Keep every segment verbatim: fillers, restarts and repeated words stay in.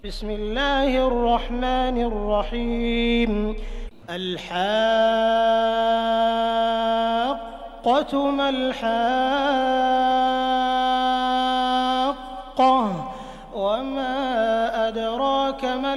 بسم الله الرحمن الرحيم. الحاقة ما الحاقة وما أدراك ما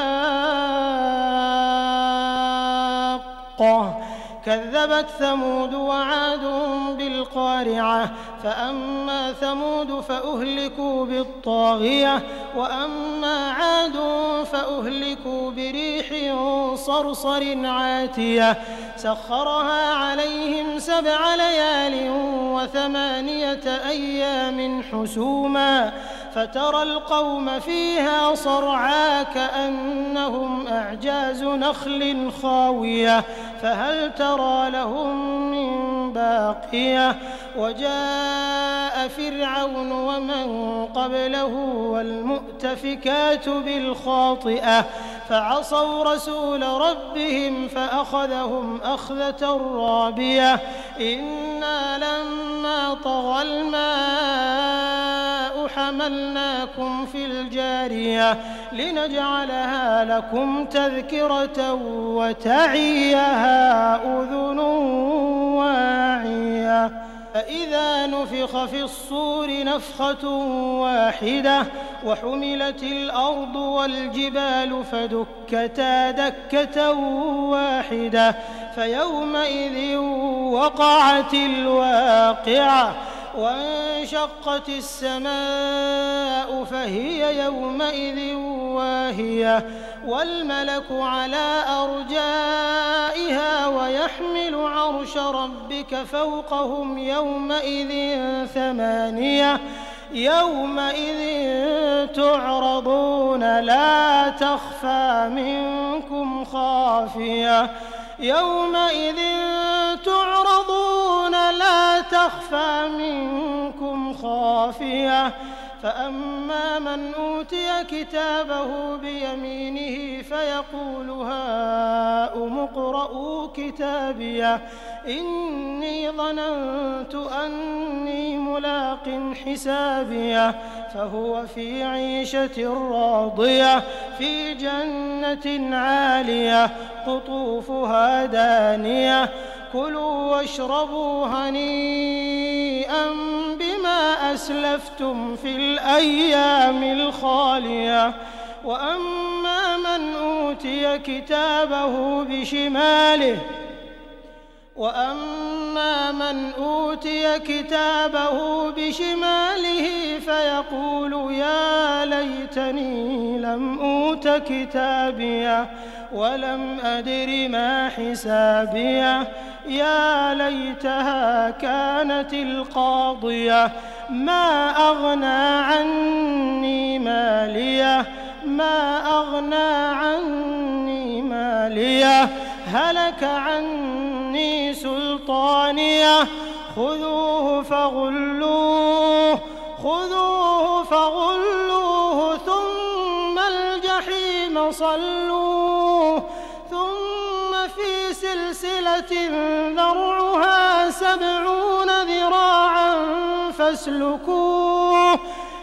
الحاقة كذبت ثمود وعاد بالقارعة فأما ثمود فأهلكوا بالطاغية وأما عاد فأهلكوا بريح صرصر عاتية سخرها عليهم سبع ليال وثمانية أيام حسوما فترى القوم فيها صرعى كأنهم أعجاز نخل خاوية فهل ترى لهم من باقية وجاء فرعون ومن قبله والمؤتفكات بالخاطئة فعصوا رسول ربهم فأخذهم أخذة رابية إنا لما طغى الماء حملناكم في الجارية لنجعلها لكم تذكرة وتعيها أذن واعية فإذا نفخ في الصور نفخة واحدة وحملت الأرض والجبال فدكتا دكة واحدة فيومئذ وقعت الواقعة وانشقت السماء فهي يومئذ واهية والملك على أرجائها ويحمل عرش ربك فوقهم يومئذ ثمانية يومئذ تعرضون لا تخفى منكم خافية يومئذ تعرضون لا تخفى منكم خافية فأما من أوتي كتابه بيمينه فيقول هاؤم اقرءوا كتابيه إني ظننت أني ملاق حسابيه فهو في عيشة راضية في جنة عالية قطوفها دانية كلوا واشربوا هنيئا بما أسلفتم في الأيام الخالية وأما من أوتي كتابه بشماله وأما من أوتي كتابه بشماله فيقول يا ليتني لم أوت كتابيه ولم أدر ما حسابيه يا ليتها كانت القاضية ما أغنى عني ماليه ما أغنى عني ماليه هلك عني سلطانيه خذوه فغلوه خذوه فغلوه ثم الجحيم صلوه ثم في سلسلة ذرعها سبعون ذراعا فاسلكوه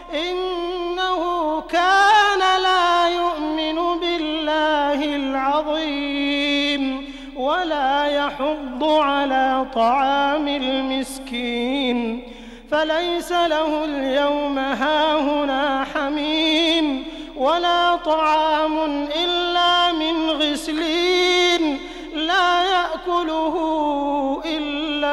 إنه كان لا يؤمن بالله العظيم ولا يحض على طعام المسكين فليس له اليوم هاهنا حميم ولا طعام إلا من غسلين لا يأكله إلا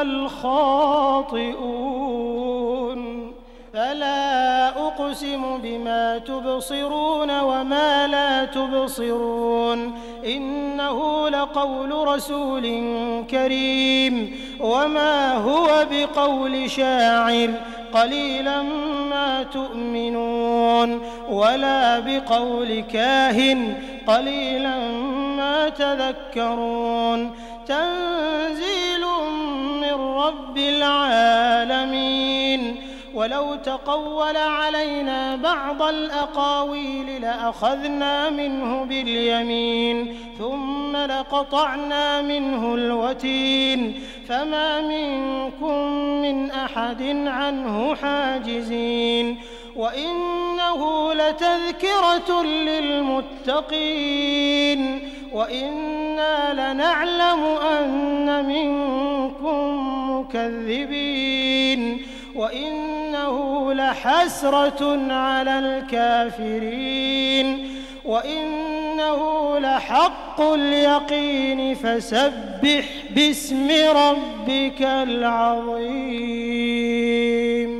الخاطئون فلا أقسم بما تبصرون وما لا تبصرون إنه لقول رسول كريم وما هو بقول شاعر قليلا ما تؤمنون ولا بقول كاهن قليلا ما تذكرون تنزيل من رب العالمين ولو تقول علينا بعض الأقاويل لأخذنا منه باليمين ثم لقطعنا منه الوتين فما منكم من أحد عنه حاجزين وإنه لتذكرة للمتقين وإنا لنعلم أن منكم مكذبين وإنه لحسرة على الكافرين وإنه لحق اليقين فسبح باسم ربك العظيم.